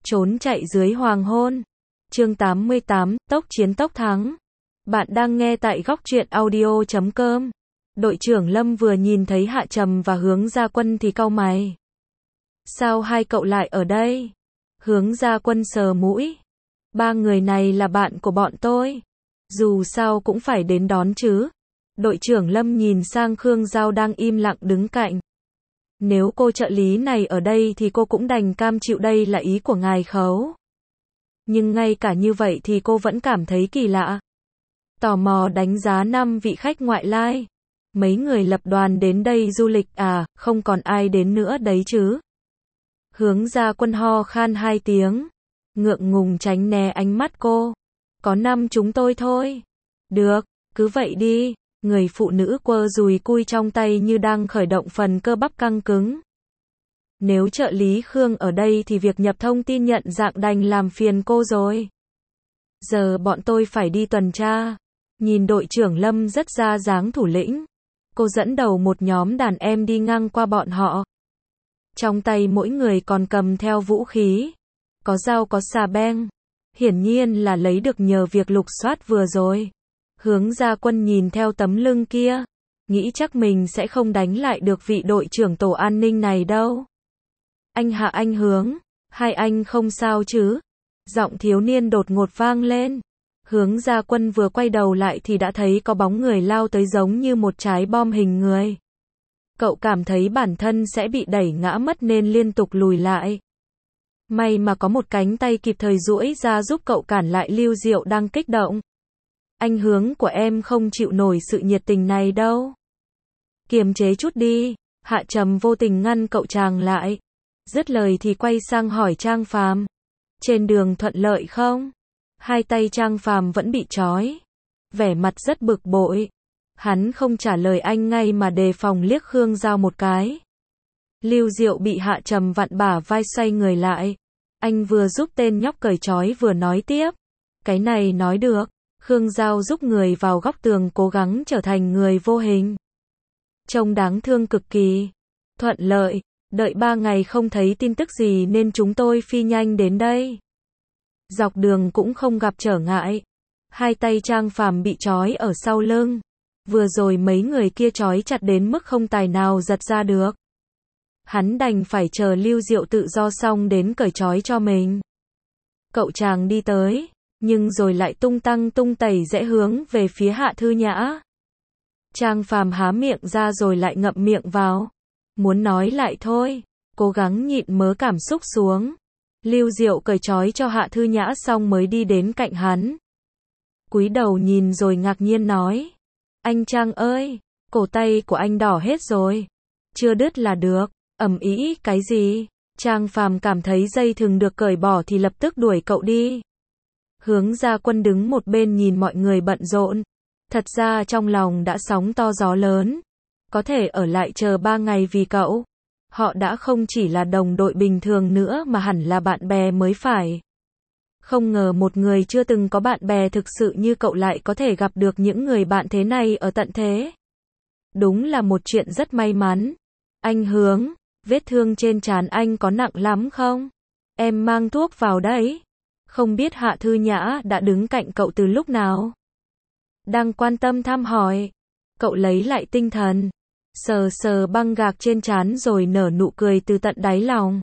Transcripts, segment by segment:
Trốn chạy dưới hoàng hôn. Chương 88, tốc chiến tốc thắng. Bạn đang nghe tại góc truyện audio.com. Đội trưởng Lâm vừa nhìn thấy Hạ Trầm và Hướng Gia Quân thì cau mày. Sao hai cậu lại ở đây? Hướng Gia Quân sờ mũi. Ba người này là bạn của bọn tôi. Dù sao cũng phải đến đón chứ. Đội trưởng Lâm nhìn sang Khương Giao đang im lặng đứng cạnh. Nếu cô trợ lý này ở đây thì cô cũng đành cam chịu, đây là ý của ngài Khấu. Nhưng ngay cả như vậy thì cô vẫn cảm thấy kỳ lạ. Tò mò đánh giá 5 vị khách ngoại lai. Mấy người lập đoàn đến đây du lịch à, không còn ai đến nữa đấy chứ. Hướng Gia Quân ho khan 2 tiếng. Ngượng ngùng tránh né ánh mắt cô. Có 5 chúng tôi thôi. Được, cứ vậy đi. Người phụ nữ quơ dùi cui trong tay như đang khởi động phần cơ bắp căng cứng. Nếu trợ lý Khương ở đây thì việc nhập thông tin nhận dạng đành làm phiền cô rồi. Giờ bọn tôi phải đi tuần tra. Nhìn đội trưởng Lâm rất ra dáng thủ lĩnh. Cô dẫn đầu một nhóm đàn em đi ngang qua bọn họ. Trong tay mỗi người còn cầm theo vũ khí. Có dao có xà beng. Hiển nhiên là lấy được nhờ việc lục soát vừa rồi. Hướng Gia Quân nhìn theo tấm lưng kia. Nghĩ chắc mình sẽ không đánh lại được vị đội trưởng tổ an ninh này đâu. Anh Hạ, anh Hướng. Hai anh không sao chứ? Giọng thiếu niên đột ngột vang lên. Hướng Gia Quân vừa quay đầu lại thì đã thấy có bóng người lao tới giống như một trái bom hình người. Cậu cảm thấy bản thân sẽ bị đẩy ngã mất nên liên tục lùi lại. May mà có một cánh tay kịp thời duỗi ra giúp cậu cản lại Lưu Diệu đang kích động. Anh Hướng của em không chịu nổi sự nhiệt tình này đâu. Kiềm chế chút đi. Hạ Trầm vô tình ngăn cậu chàng lại. Dứt lời thì quay sang hỏi Trang Phàm. Trên đường thuận lợi không? Hai tay Trang Phàm vẫn bị trói. Vẻ mặt rất bực bội. Hắn không trả lời anh ngay mà đề phòng liếc Khương Giao một cái. Lưu Diệu bị Hạ Trầm vặn bả vai xoay người lại. Anh vừa giúp tên nhóc cởi trói vừa nói tiếp. Cái này nói được. Khương Giao giúp người vào góc tường cố gắng trở thành người vô hình. Trông đáng thương cực kỳ. Thuận lợi. Đợi 3 ngày không thấy tin tức gì nên chúng tôi phi nhanh đến đây. Dọc đường cũng không gặp trở ngại. Hai tay Trang Phàm bị trói ở sau lưng. Vừa rồi mấy người kia trói chặt đến mức không tài nào giật ra được. Hắn đành phải chờ Lưu Diệu tự do xong đến cởi trói cho mình. Cậu chàng đi tới, nhưng rồi lại tung tăng tung tẩy rẽ hướng về phía Hạ Thư Nhã. Trang Phàm há miệng ra rồi lại ngậm miệng vào. Muốn nói lại thôi, cố gắng nhịn mớ cảm xúc xuống. Lưu Diệu cởi trói cho Hạ Thư Nhã xong mới đi đến cạnh hắn. Cúi đầu nhìn rồi ngạc nhiên nói. Anh Trang ơi, cổ tay của anh đỏ hết rồi. Chưa đứt là được. Ầm ĩ cái gì? Trang Phàm cảm thấy dây thừng được cởi bỏ thì lập tức đuổi cậu đi. Hướng Gia Quân đứng một bên nhìn mọi người bận rộn. Thật ra trong lòng đã sóng to gió lớn. Có thể ở lại chờ 3 ngày vì cậu. Họ đã không chỉ là đồng đội bình thường nữa mà hẳn là bạn bè mới phải. Không ngờ một người chưa từng có bạn bè thực sự như cậu lại có thể gặp được những người bạn thế này ở tận thế. Đúng là một chuyện rất may mắn. Anh Hướng, vết thương trên trán anh có nặng lắm không? Em mang thuốc vào đấy. Không biết Hạ Thư Nhã đã đứng cạnh cậu từ lúc nào? Đang quan tâm thăm hỏi. Cậu lấy lại tinh thần. Sờ sờ băng gạc trên trán rồi nở nụ cười từ tận đáy lòng.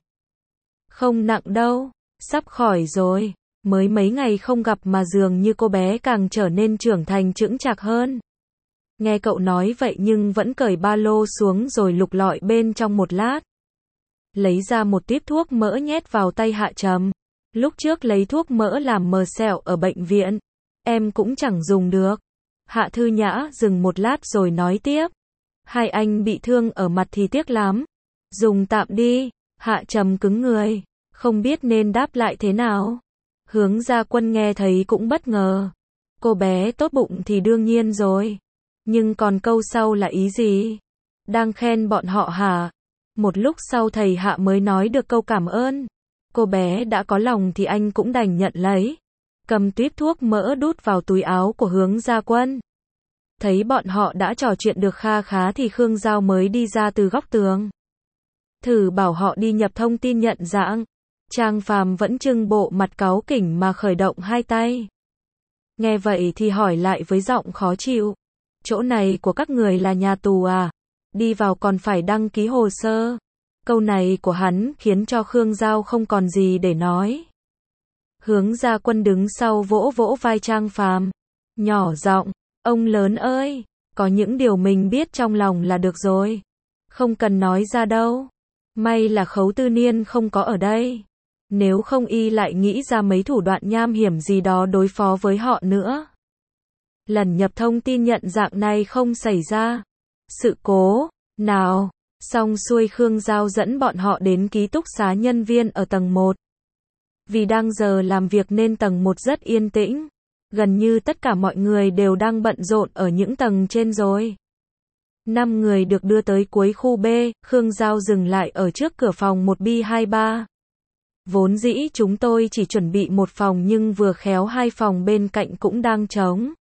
Không nặng đâu, sắp khỏi rồi. Mới mấy ngày không gặp mà dường như cô bé càng trở nên trưởng thành chững chạc hơn. Nghe cậu nói vậy nhưng vẫn cởi ba lô xuống rồi lục lọi bên trong một lát. Lấy ra một tiếp thuốc mỡ nhét vào tay Hạ Trầm. Lúc trước lấy thuốc mỡ làm mờ sẹo ở bệnh viện. Em cũng chẳng dùng được. Hạ Thư Nhã dừng một lát rồi nói tiếp. Hai anh bị thương ở mặt thì tiếc lắm. Dùng tạm đi. Hạ Trầm cứng người. Không biết nên đáp lại thế nào. Hướng Gia Quân nghe thấy cũng bất ngờ. Cô bé tốt bụng thì đương nhiên rồi. Nhưng còn câu sau là ý gì? Đang khen bọn họ hả? Một lúc sau thầy Hạ mới nói được câu cảm ơn. Cô bé đã có lòng thì anh cũng đành nhận lấy. Cầm tuýp thuốc mỡ đút vào túi áo của Hướng Gia Quân. Thấy bọn họ đã trò chuyện được kha khá thì Khương Giao mới đi ra từ góc tường. Thử bảo họ đi nhập thông tin nhận dạng. Trang Phàm vẫn trưng bộ mặt cáu kỉnh mà khởi động hai tay. Nghe vậy thì hỏi lại với giọng khó chịu. Chỗ này của các người là nhà tù à? Đi vào còn phải đăng ký hồ sơ. Câu này của hắn khiến cho Khương Giao không còn gì để nói. Hướng Gia Quân đứng sau vỗ vỗ vai Trang Phàm, nhỏ giọng, ông lớn ơi, có những điều mình biết trong lòng là được rồi. Không cần nói ra đâu. May là Khấu Tư Niên không có ở đây. Nếu không y lại nghĩ ra mấy thủ đoạn nham hiểm gì đó đối phó với họ nữa. Lần nhập thông tin nhận dạng này không xảy ra sự cố nào. Xong xuôi Khương Giao dẫn bọn họ đến ký túc xá nhân viên ở tầng 1. Vì đang giờ làm việc nên tầng 1 rất yên tĩnh. Gần như tất cả mọi người đều đang bận rộn ở những tầng trên rồi. 5 người được đưa tới cuối khu B, Khương Giao dừng lại ở trước cửa phòng 1B23. Vốn dĩ chúng tôi chỉ chuẩn bị một phòng nhưng vừa khéo hai phòng bên cạnh cũng đang trống.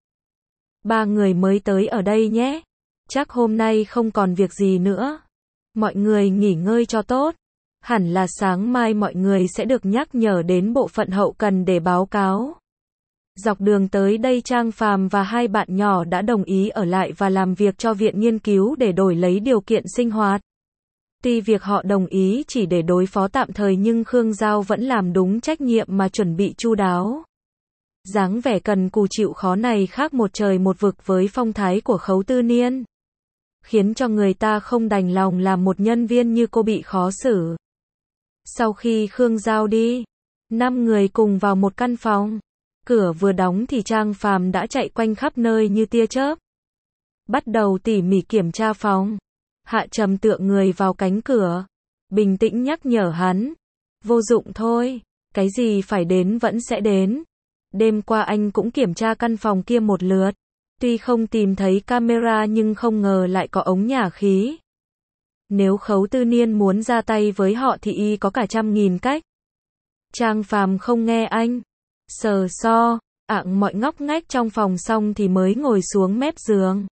3 người mới tới ở đây nhé. Chắc hôm nay không còn việc gì nữa. Mọi người nghỉ ngơi cho tốt. Hẳn là sáng mai mọi người sẽ được nhắc nhở đến bộ phận hậu cần để báo cáo. Dọc đường tới đây Trang Phàm và hai bạn nhỏ đã đồng ý ở lại và làm việc cho viện nghiên cứu để đổi lấy điều kiện sinh hoạt. Tuy việc họ đồng ý chỉ để đối phó tạm thời nhưng Khương Giao vẫn làm đúng trách nhiệm mà chuẩn bị chu đáo. Dáng vẻ cần cù chịu khó này khác một trời một vực với phong thái của Khấu Tư Niên. Khiến cho người ta không đành lòng làm một nhân viên như cô bị khó xử. Sau khi Khương Giao đi, 5 người cùng vào một căn phòng. Cửa vừa đóng thì Trang Phàm đã chạy quanh khắp nơi như tia chớp. Bắt đầu tỉ mỉ kiểm tra phòng. Hạ Trầm tựa người vào cánh cửa. Bình tĩnh nhắc nhở hắn. Vô dụng thôi. Cái gì phải đến vẫn sẽ đến. Đêm qua anh cũng kiểm tra căn phòng kia một lượt. Tuy không tìm thấy camera nhưng không ngờ lại có ống nhả khí. Nếu Khấu Tư Niên muốn ra tay với họ thì y có cả 100.000 cách. Trang Phàm không nghe anh. Sờ so, ạng mọi ngóc ngách trong phòng xong thì mới ngồi xuống mép giường.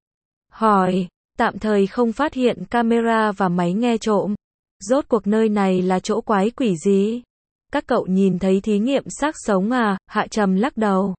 Hỏi, tạm thời không phát hiện camera và máy nghe trộm. Rốt cuộc nơi này là chỗ quái quỷ gì? Các cậu nhìn thấy thí nghiệm xác sống à? Hạ Trầm lắc đầu.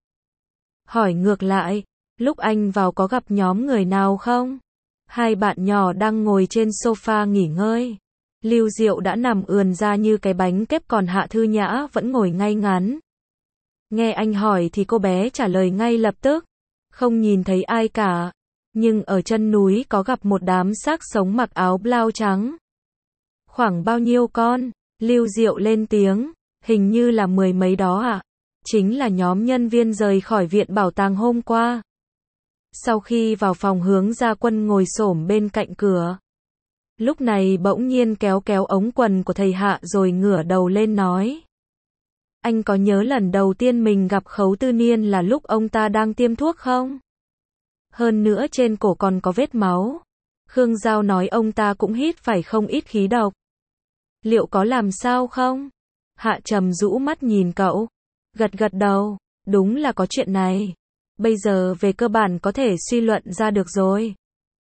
Hỏi ngược lại, lúc anh vào có gặp nhóm người nào không? Hai bạn nhỏ đang ngồi trên sofa nghỉ ngơi. Lưu Diệu đã nằm ườn ra như cái bánh kép còn Hạ Thư Nhã vẫn ngồi ngay ngắn. Nghe anh hỏi thì cô bé trả lời ngay lập tức. Không nhìn thấy ai cả. Nhưng ở chân núi có gặp một đám xác sống mặc áo blau trắng. Khoảng bao nhiêu con? Lưu Diệu lên tiếng. Hình như là 10 mấy đó ạ. Chính là nhóm nhân viên rời khỏi viện bảo tàng hôm qua. Sau khi vào phòng Hướng Gia Quân ngồi xổm bên cạnh cửa. Lúc này bỗng nhiên kéo kéo ống quần của thầy Hạ rồi ngửa đầu lên nói. Anh có nhớ lần đầu tiên mình gặp Khấu Tư Niên là lúc ông ta đang tiêm thuốc không? Hơn nữa trên cổ còn có vết máu. Khương Giao nói ông ta cũng hít phải không ít khí độc. Liệu có làm sao không? Hạ Trầm rũ mắt nhìn cậu. Gật gật đầu. Đúng là có chuyện này. Bây giờ về cơ bản có thể suy luận ra được rồi.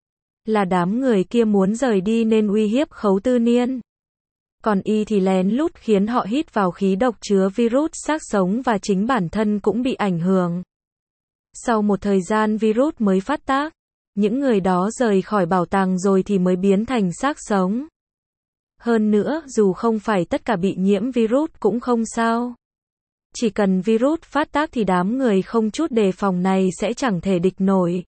Là đám người kia muốn rời đi nên uy hiếp Khấu Tư Niên. Còn y thì lén lút khiến họ hít vào khí độc chứa virus xác sống và chính bản thân cũng bị ảnh hưởng. Sau một thời gian virus mới phát tác. Những người đó rời khỏi bảo tàng rồi thì mới biến thành xác sống. Hơn nữa, dù không phải tất cả bị nhiễm virus cũng không sao. Chỉ cần virus phát tác thì đám người không chút đề phòng này sẽ chẳng thể địch nổi.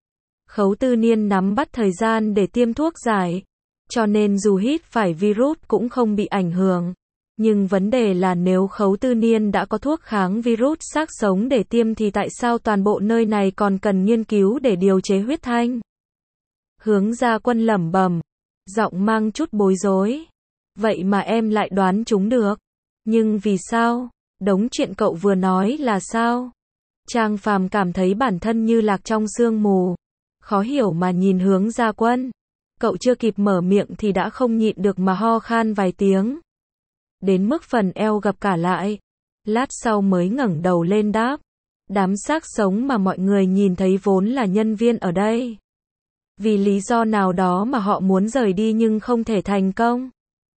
Khấu Tư Niên nắm bắt thời gian để tiêm thuốc giải. Cho nên dù hít phải virus cũng không bị ảnh hưởng. Nhưng vấn đề là nếu Khấu Tư Niên đã có thuốc kháng virus xác sống để tiêm thì tại sao toàn bộ nơi này còn cần nghiên cứu để điều chế huyết thanh? Hướng Gia Quân lẩm bẩm, giọng mang chút bối rối. Vậy mà em lại đoán chúng được. Nhưng vì sao? Đống chuyện cậu vừa nói là sao? Trang Phàm cảm thấy bản thân như lạc trong sương mù. Khó hiểu mà nhìn Hướng Gia Quân. Cậu chưa kịp mở miệng thì đã không nhịn được mà ho khan vài tiếng. Đến mức phần eo gập cả lại. Lát sau mới ngẩng đầu lên đáp. Đám xác sống mà mọi người nhìn thấy vốn là nhân viên ở đây. Vì lý do nào đó mà họ muốn rời đi nhưng không thể thành công.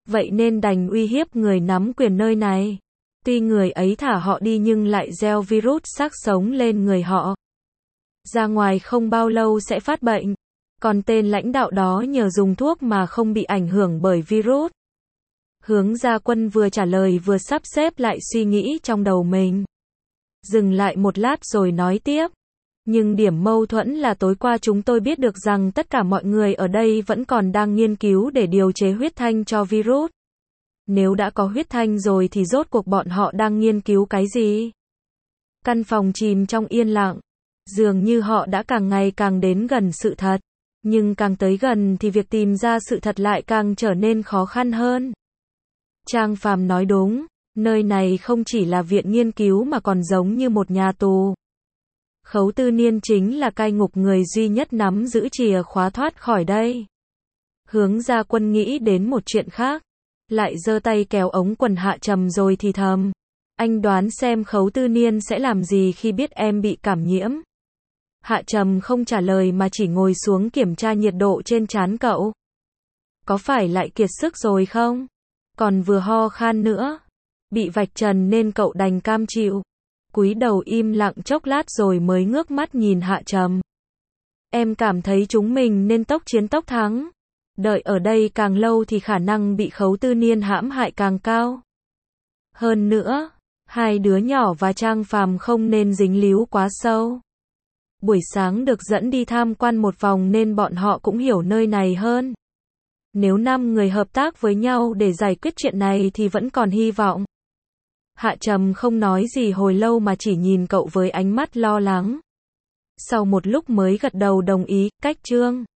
vậy nên đành uy hiếp người nắm quyền nơi này. Tuy người ấy thả họ đi nhưng lại gieo virus xác sống lên người họ. Ra ngoài không bao lâu sẽ phát bệnh. Còn tên lãnh đạo đó nhờ dùng thuốc mà không bị ảnh hưởng bởi virus. Hướng Gia Quân vừa trả lời vừa sắp xếp lại suy nghĩ trong đầu mình. Dừng lại một lát rồi nói tiếp. Nhưng điểm mâu thuẫn là tối qua chúng tôi biết được rằng tất cả mọi người ở đây vẫn còn đang nghiên cứu để điều chế huyết thanh cho virus. Nếu đã có huyết thanh rồi thì rốt cuộc bọn họ đang nghiên cứu cái gì? Căn phòng chìm trong yên lặng. Dường như họ đã càng ngày càng đến gần sự thật. Nhưng càng tới gần thì việc tìm ra sự thật lại càng trở nên khó khăn hơn. Trang Phàm nói đúng, nơi này không chỉ là viện nghiên cứu mà còn giống như một nhà tù. Khấu Tư Niên chính là cai ngục người duy nhất nắm giữ chìa khóa thoát khỏi đây. Hướng Gia Quân nghĩ đến một chuyện khác, lại giơ tay kéo ống quần Hạ Trầm rồi thì thầm. Anh đoán xem Khấu Tư Niên sẽ làm gì khi biết em bị cảm nhiễm. Hạ Trầm không trả lời mà chỉ ngồi xuống kiểm tra nhiệt độ trên trán cậu. Có phải lại kiệt sức rồi không? Còn vừa ho khan nữa. Bị vạch trần nên cậu đành cam chịu. Cúi đầu im lặng chốc lát rồi mới ngước mắt nhìn Hạ Trầm. Em cảm thấy chúng mình nên tốc chiến tốc thắng. Đợi ở đây càng lâu thì khả năng bị Khấu Tư Niên hãm hại càng cao. Hơn nữa, hai đứa nhỏ và Trang Phàm không nên dính líu quá sâu. Buổi sáng được dẫn đi tham quan một vòng nên bọn họ cũng hiểu nơi này hơn. Nếu 5 người hợp tác với nhau để giải quyết chuyện này thì vẫn còn hy vọng. Hạ Trầm không nói gì hồi lâu mà chỉ nhìn cậu với ánh mắt lo lắng. Sau một lúc mới gật đầu đồng ý, cách Trương